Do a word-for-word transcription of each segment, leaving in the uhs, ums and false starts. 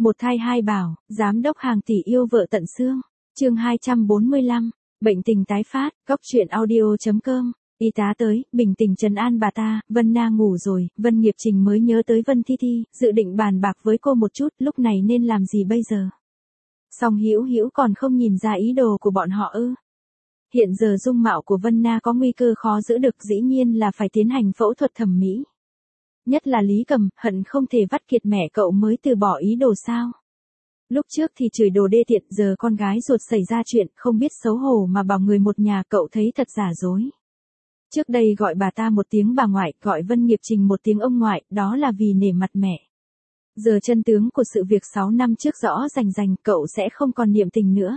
Một thai hai bảo, giám đốc hàng tỷ yêu vợ tận xương. Chương hai trăm bốn mươi lăm, bệnh tình tái phát, cóc truyện audio.com. Y tá tới, bình tĩnh trấn an bà ta. Vân Na ngủ rồi. Vân Nghiệp Trình mới nhớ tới Vân Thi Thi, dự định bàn bạc với cô một chút, lúc này nên làm gì bây giờ. Song Hữu Hữu còn không nhìn ra ý đồ của bọn họ ư? Hiện giờ dung mạo của Vân Na có nguy cơ khó giữ được, dĩ nhiên là phải tiến hành phẫu thuật thẩm mỹ. Nhất là Lý Cầm, hận không thể vắt kiệt mẹ cậu mới từ bỏ ý đồ sao. Lúc trước thì chửi đồ đê tiện, giờ con gái ruột xảy ra chuyện, không biết xấu hổ mà bảo người một nhà, cậu thấy thật giả dối. Trước đây gọi bà ta một tiếng bà ngoại, gọi Vân Nghiệp Trình một tiếng ông ngoại, đó là vì nể mặt mẹ. Giờ chân tướng của sự việc sáu năm trước rõ rành rành, cậu sẽ không còn niệm tình nữa.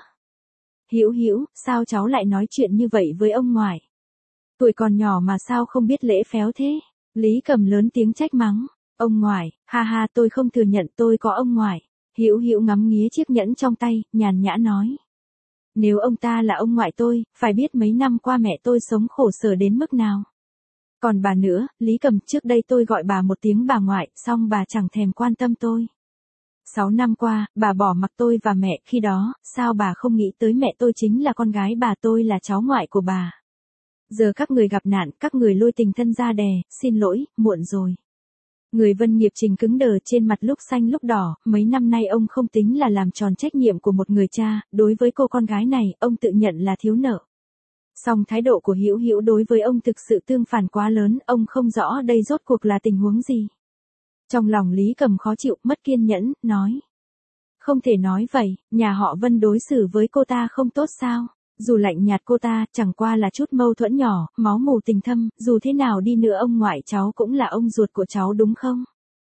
Hữu Hữu, sao cháu lại nói chuyện như vậy với ông ngoại? Tuổi còn nhỏ mà sao không biết lễ phép thế? Lý Cầm lớn tiếng trách mắng. Ông ngoại, ha ha, tôi không thừa nhận tôi có ông ngoại. Hữu Hữu ngắm nghía chiếc nhẫn trong tay, nhàn nhã nói. Nếu ông ta là ông ngoại tôi, phải biết mấy năm qua mẹ tôi sống khổ sở đến mức nào. Còn bà nữa, Lý Cầm, trước đây tôi gọi bà một tiếng bà ngoại, xong bà chẳng thèm quan tâm tôi. Sáu năm qua, bà bỏ mặc tôi và mẹ, khi đó, sao bà không nghĩ tới mẹ tôi chính là con gái bà, tôi là cháu ngoại của bà. Giờ các người gặp nạn, các người lôi tình thân ra đè, xin lỗi, muộn rồi. Người Vân Nghiệp Trình cứng đờ, trên mặt lúc xanh lúc đỏ, mấy năm nay ông không tính là làm tròn trách nhiệm của một người cha, đối với cô con gái này, ông tự nhận là thiếu nợ. Song thái độ của Hữu Hữu đối với ông thực sự tương phản quá lớn, ông không rõ đây rốt cuộc là tình huống gì. Trong lòng Lý Cầm khó chịu, mất kiên nhẫn, nói. Không thể nói vậy, nhà họ Vân đối xử với cô ta không tốt sao? Dù lạnh nhạt cô ta, chẳng qua là chút mâu thuẫn nhỏ, máu mù tình thâm, dù thế nào đi nữa ông ngoại cháu cũng là ông ruột của cháu đúng không?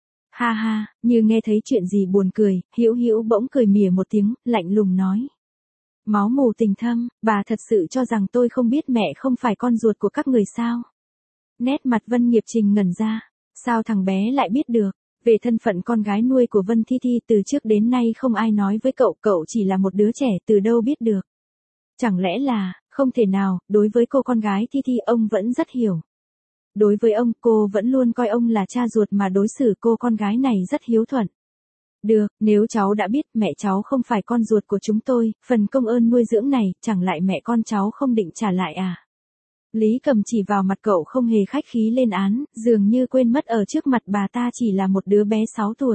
Ha ha, như nghe thấy chuyện gì buồn cười, Hữu Hữu bỗng cười mỉa một tiếng, lạnh lùng nói. Máu mù tình thâm, bà thật sự cho rằng tôi không biết mẹ không phải con ruột của các người sao? Nét mặt Vân Nghiệp Trình ngẩn ra, sao thằng bé lại biết được? Về thân phận con gái nuôi của Vân Thi Thi từ trước đến nay không ai nói với cậu, cậu chỉ là một đứa trẻ, từ đâu biết được. Chẳng lẽ là, không thể nào, đối với cô con gái Thi Thi ông vẫn rất hiểu. Đối với ông, cô vẫn luôn coi ông là cha ruột mà đối xử cô con gái này rất hiếu thuận. Được, nếu cháu đã biết mẹ cháu không phải con ruột của chúng tôi, phần công ơn nuôi dưỡng này, chẳng lại mẹ con cháu không định trả lại à? Lý Cầm chỉ vào mặt cậu không hề khách khí lên án, dường như quên mất ở trước mặt bà ta chỉ là một đứa bé sáu tuổi.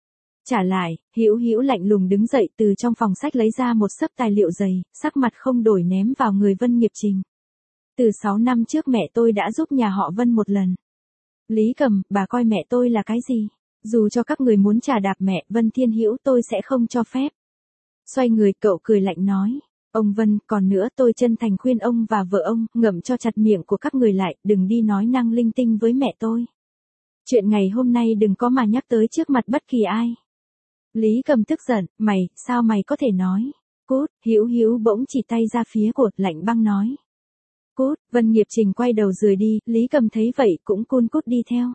Trả lại, Hữu Hữu lạnh lùng đứng dậy từ trong phòng sách lấy ra một xấp tài liệu dày, sắc mặt không đổi ném vào người Vân Nghiệp Trình. Từ sáu năm trước mẹ tôi đã giúp nhà họ Vân một lần. Lý Cầm, bà coi mẹ tôi là cái gì? Dù cho các người muốn trả đạp mẹ, Vân Thiên Hữu tôi sẽ không cho phép. Xoay người cậu cười lạnh nói. Ông Vân, còn nữa tôi chân thành khuyên ông và vợ ông, ngậm cho chặt miệng của các người lại, đừng đi nói năng linh tinh với mẹ tôi. Chuyện ngày hôm nay đừng có mà nhắc tới trước mặt bất kỳ ai. Lý Cầm tức giận, mày, sao mày có thể nói? Cút, Hữu Hữu bỗng chỉ tay ra phía của, lạnh băng nói. Cút, Vân Nghiệp Trình quay đầu rời đi, Lý Cầm thấy vậy cũng cun cút đi theo.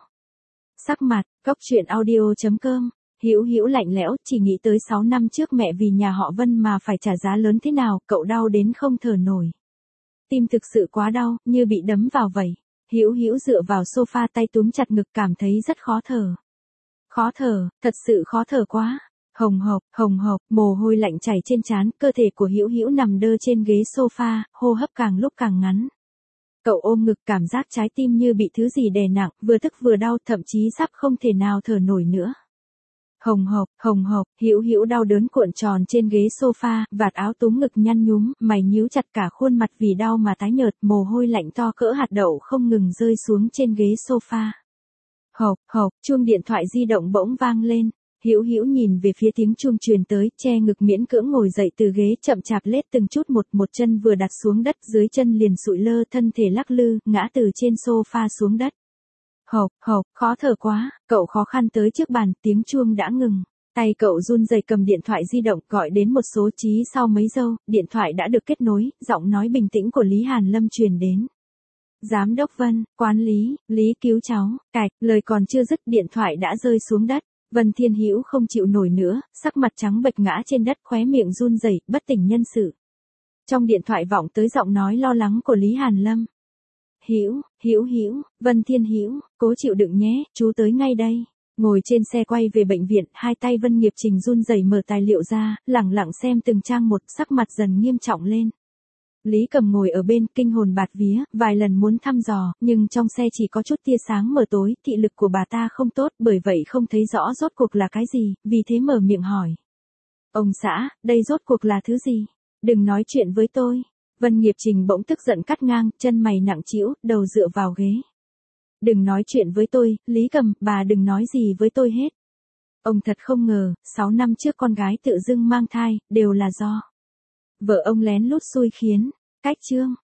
Sắc mặt, cóc truyện audio.com. Hữu Hữu lạnh lẽo, chỉ nghĩ tới sáu năm trước mẹ vì nhà họ Vân mà phải trả giá lớn thế nào, cậu đau đến không thở nổi. Tim thực sự quá đau, như bị đấm vào vậy. Hữu Hữu dựa vào sofa tay túm chặt ngực cảm thấy rất khó thở. Khó thở, thật sự khó thở quá. Hồng hộc, hồng hộc, mồ hôi lạnh chảy trên trán, cơ thể của Hữu Hữu nằm đơ trên ghế sofa, hô hấp càng lúc càng ngắn. Cậu ôm ngực cảm giác trái tim như bị thứ gì đè nặng, vừa tức vừa đau, thậm chí sắp không thể nào thở nổi nữa. Hồng hộc, hồng hộc, Hữu Hữu đau đớn cuộn tròn trên ghế sofa, vạt áo túm ngực nhăn nhúm, mày nhíu chặt cả khuôn mặt vì đau mà tái nhợt, mồ hôi lạnh to cỡ hạt đậu không ngừng rơi xuống trên ghế sofa. Hộc, hộc, chuông điện thoại di động bỗng vang lên. Hữu Hữu nhìn về phía tiếng chuông truyền tới, che ngực miễn cưỡng ngồi dậy từ ghế, chậm chạp lết từng chút một, một chân vừa đặt xuống đất, dưới chân liền sụi lơ, thân thể lắc lư, ngã từ trên sofa xuống đất. Hộc, hộc, khó thở quá, cậu khó khăn tới trước bàn, tiếng chuông đã ngừng. Tay cậu run rẩy cầm điện thoại di động, gọi đến một số chí sau mấy giây, điện thoại đã được kết nối, giọng nói bình tĩnh của Lý Hàn Lâm truyền đến. Giám đốc Vân, quán Lý, Lý cứu cháu, cạch, lời còn chưa dứt điện thoại đã rơi xuống đất. Vân Thiên Hữu không chịu nổi nữa, sắc mặt trắng bệch ngã trên đất, khóe miệng run rẩy, bất tỉnh nhân sự. Trong điện thoại vọng tới giọng nói lo lắng của Lý Hàn Lâm. Hữu, Hữu Hữu, Vân Thiên Hữu, cố chịu đựng nhé, chú tới ngay đây. Ngồi trên xe quay về bệnh viện, hai tay Vân Nghiệp Trình run rẩy mở tài liệu ra, lẳng lặng xem từng trang một, sắc mặt dần nghiêm trọng lên. Lý Cầm ngồi ở bên, kinh hồn bạt vía, vài lần muốn thăm dò, nhưng trong xe chỉ có chút tia sáng mờ tối, thị lực của bà ta không tốt, bởi vậy không thấy rõ rốt cuộc là cái gì, vì thế mở miệng hỏi. Ông xã, đây rốt cuộc là thứ gì? Đừng nói chuyện với tôi. Vân Nghiệp Trình bỗng tức giận cắt ngang, chân mày nặng trĩu, đầu dựa vào ghế. Đừng nói chuyện với tôi, Lý Cầm, bà đừng nói gì với tôi hết. Ông thật không ngờ, sáu năm trước con gái tự dưng mang thai, đều là do vợ ông lén lút xui khiến. Cách chương.